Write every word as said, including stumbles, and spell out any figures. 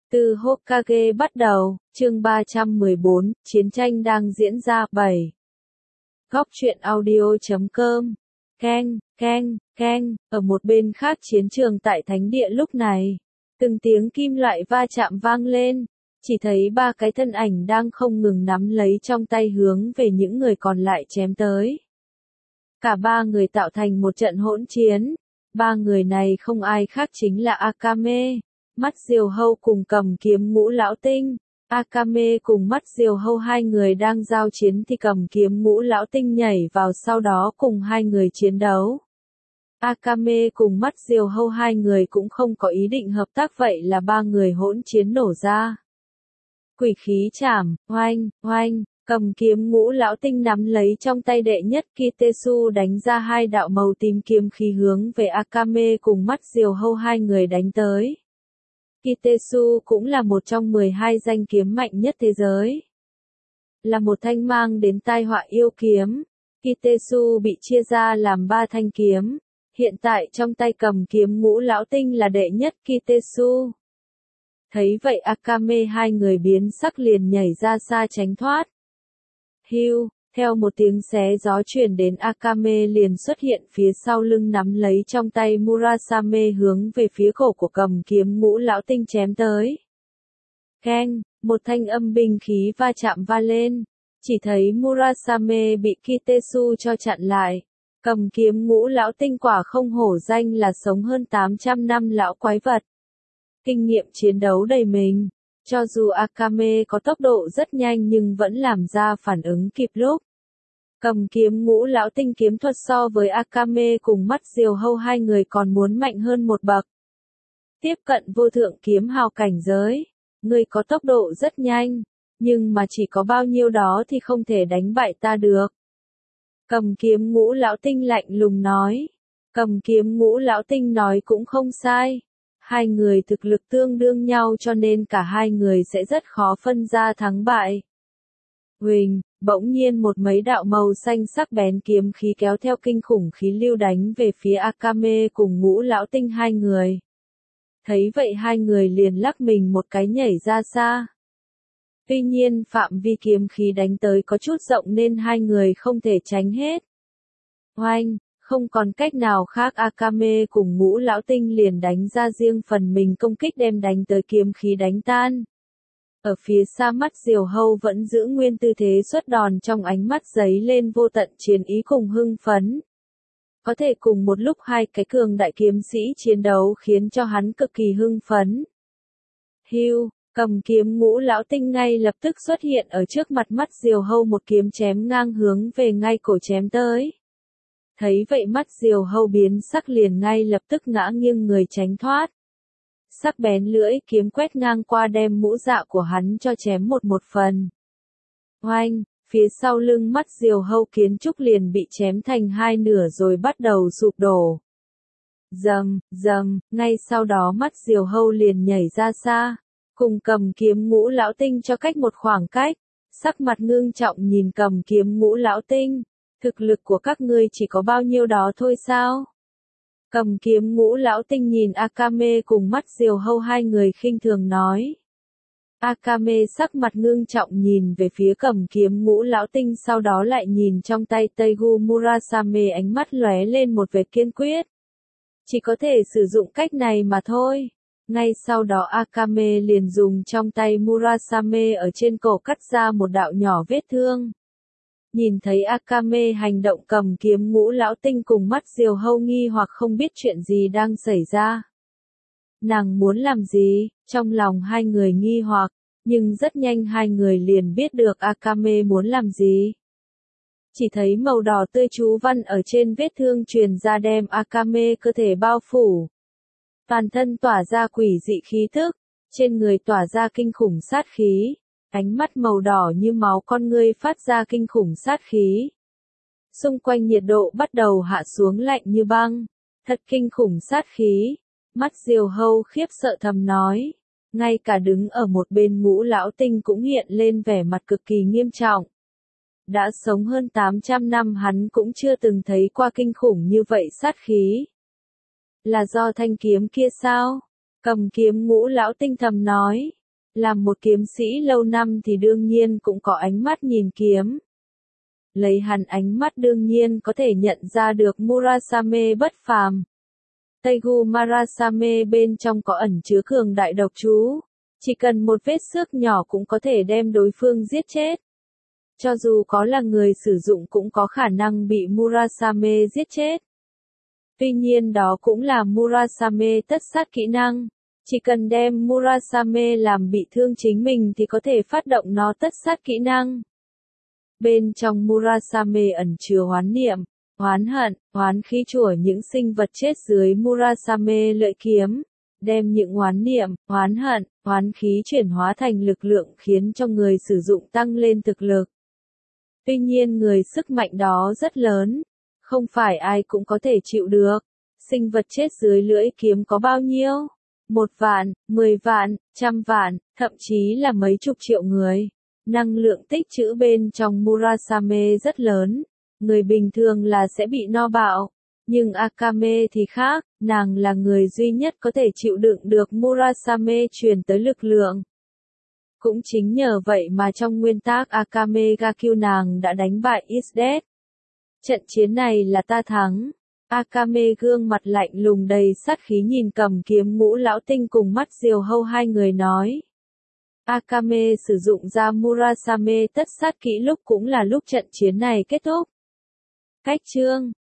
Từ Hokage bắt đầu, chương ba trăm mười bốn, chiến tranh đang diễn ra. bảy. Góc truyện audio chấm com. Keng, keng, keng, ở một bên khác chiến trường tại thánh địa lúc này, từng tiếng kim loại va chạm vang lên, chỉ thấy ba cái thân ảnh đang không ngừng nắm lấy trong tay hướng về những người còn lại chém tới. Cả ba người tạo thành một trận hỗn chiến, ba người này không ai khác chính là Akame, Mắt Diều Hâu cùng Cầm Kiếm Ngũ Lão Tinh. Akame cùng Mắt Diều Hâu hai người đang giao chiến thì Cầm Kiếm Ngũ Lão Tinh nhảy vào sau đó cùng hai người chiến đấu. Akame cùng Mắt Diều Hâu hai người cũng không có ý định hợp tác, vậy là ba người hỗn chiến nổ ra. Quỷ khí chảm, oanh, oanh, Cầm Kiếm Ngũ Lão Tinh nắm lấy trong tay đệ nhất Kitesu đánh ra hai đạo màu tím kiếm khí hướng về Akame cùng Mắt Diều Hâu hai người đánh tới. Kitesu cũng là một trong mười hai danh kiếm mạnh nhất thế giới. Là một thanh mang đến tai họa yêu kiếm. Kitesu bị chia ra làm ba thanh kiếm. Hiện tại trong tay Cầm Kiếm Ngũ Lão Tinh là đệ nhất Kitesu. Thấy vậy Akame hai người biến sắc liền nhảy ra xa tránh thoát. Hưu, theo một tiếng xé gió truyền đến, Akame liền xuất hiện phía sau lưng nắm lấy trong tay Murasame hướng về phía cổ của Cầm Kiếm Ngũ Lão Tinh chém tới. Keng, một thanh âm binh khí va chạm va lên, chỉ thấy Murasame bị Kitesu cho chặn lại. Cầm Kiếm Ngũ Lão Tinh quả không hổ danh là sống hơn tám trăm năm lão quái vật. Kinh nghiệm chiến đấu đầy mình. Cho dù Akame có tốc độ rất nhanh nhưng vẫn làm ra phản ứng kịp lúc. Cầm Kiếm Ngũ Lão Tinh kiếm thuật so với Akame cùng Mắt Diều Hâu hai người còn muốn mạnh hơn một bậc. Tiếp cận vô thượng kiếm hào cảnh giới, người có tốc độ rất nhanh, nhưng mà chỉ có bao nhiêu đó thì không thể đánh bại ta được. Cầm Kiếm Ngũ Lão Tinh lạnh lùng nói. Cầm Kiếm Ngũ Lão Tinh nói cũng không sai. Hai người thực lực tương đương nhau cho nên cả hai người sẽ rất khó phân ra thắng bại. Huỳnh, bỗng nhiên một mấy đạo màu xanh sắc bén kiếm khí kéo theo kinh khủng khí lưu đánh về phía Akame cùng Ngũ Lão Tinh hai người. Thấy vậy hai người liền lắc mình một cái nhảy ra xa. Tuy nhiên phạm vi kiếm khí đánh tới có chút rộng nên hai người không thể tránh hết. Oanh! Không còn cách nào khác, Akame cùng Ngũ Lão Tinh liền đánh ra riêng phần mình công kích đem đánh tới kiếm khí đánh tan. Ở phía xa Mắt Diều Hâu vẫn giữ nguyên tư thế xuất đòn, trong ánh mắt giấy lên vô tận chiến ý cùng hưng phấn. Có thể cùng một lúc hai cái cường đại kiếm sĩ chiến đấu khiến cho hắn cực kỳ hưng phấn. Hưu, Cầm Kiếm Ngũ Lão Tinh ngay lập tức xuất hiện ở trước mặt Mắt Diều Hâu, một kiếm chém ngang hướng về ngay cổ chém tới. Thấy vậy Mắt Diều Hâu biến sắc liền ngay lập tức ngã nghiêng người tránh thoát. Sắc bén lưỡi kiếm quét ngang qua đem mũ dạ của hắn cho chém một một phần. Oanh, phía sau lưng Mắt Diều Hâu kiến trúc liền bị chém thành hai nửa rồi bắt đầu sụp đổ. Dầm, dầm, ngay sau đó Mắt Diều Hâu liền nhảy ra xa, cùng Cầm Kiếm Ngũ Lão Tinh cho cách một khoảng cách, sắc mặt ngưng trọng nhìn Cầm Kiếm Ngũ Lão Tinh. Thực lực của các ngươi chỉ có bao nhiêu đó thôi sao? Cầm Kiếm Ngũ Lão Tinh nhìn Akame cùng Mắt Diều Hâu hai người khinh thường nói. Akame sắc mặt ngưng trọng nhìn về phía Cầm Kiếm Ngũ Lão Tinh, sau đó lại nhìn trong tay Teigu Murasame, ánh mắt lóe lên một vệt kiên quyết. Chỉ có thể sử dụng cách này mà thôi. Ngay sau đó Akame liền dùng trong tay Murasame ở trên cổ cắt ra một đạo nhỏ vết thương. Nhìn thấy Akame hành động, Cầm Kiếm Ngũ Lão Tinh cùng Mắt Diều Hâu nghi hoặc không biết chuyện gì đang xảy ra. Nàng muốn làm gì? Trong lòng hai người nghi hoặc, nhưng rất nhanh hai người liền biết được Akame muốn làm gì. Chỉ thấy màu đỏ tươi chú văn ở trên vết thương truyền ra đem Akame cơ thể bao phủ. Toàn thân tỏa ra quỷ dị khí thức, trên người tỏa ra kinh khủng sát khí. Ánh mắt màu đỏ như máu, con ngươi phát ra kinh khủng sát khí. Xung quanh nhiệt độ bắt đầu hạ xuống lạnh như băng. Thật kinh khủng sát khí. Mắt Diều Hâu khiếp sợ thầm nói. Ngay cả đứng ở một bên Ngũ Lão Tinh cũng hiện lên vẻ mặt cực kỳ nghiêm trọng. Đã sống hơn tám trăm năm hắn cũng chưa từng thấy qua kinh khủng như vậy sát khí. Là do thanh kiếm kia sao? Cầm Kiếm Ngũ Lão Tinh thầm nói. Làm một kiếm sĩ lâu năm thì đương nhiên cũng có ánh mắt nhìn kiếm. Lấy hắn ánh mắt đương nhiên có thể nhận ra được Murasame bất phàm. Teigu Murasame bên trong có ẩn chứa cường đại độc chú. Chỉ cần một vết xước nhỏ cũng có thể đem đối phương giết chết. Cho dù có là người sử dụng cũng có khả năng bị Murasame giết chết. Tuy nhiên đó cũng là Murasame tất sát kỹ năng. Chỉ cần đem Murasame làm bị thương chính mình thì có thể phát động nó tất sát kỹ năng. Bên trong Murasame ẩn chứa oán niệm, oán hận, oán khí chủa những sinh vật chết dưới Murasame lợi kiếm. Đem những oán niệm, oán hận, oán khí chuyển hóa thành lực lượng khiến cho người sử dụng tăng lên thực lực. Tuy nhiên người sức mạnh đó rất lớn, không phải ai cũng có thể chịu được. Sinh vật chết dưới lưỡi kiếm có bao nhiêu? Một vạn, mười vạn, trăm vạn, thậm chí là mấy chục triệu người. Năng lượng tích trữ bên trong Murasame rất lớn, người bình thường là sẽ bị no bạo. Nhưng Akame thì khác, nàng là người duy nhất có thể chịu đựng được Murasame truyền tới lực lượng. Cũng chính nhờ vậy mà trong nguyên tắc Akame ga Kill nàng đã đánh bại Is Dead. Trận chiến này là ta thắng. Akame gương mặt lạnh lùng đầy sát khí nhìn cầm kiếm ngũ lão tinh cùng mắt diều hâu hai người nói. Akame sử dụng ra Murasame tất sát kỹ lúc cũng là lúc trận chiến này kết thúc. Cách chương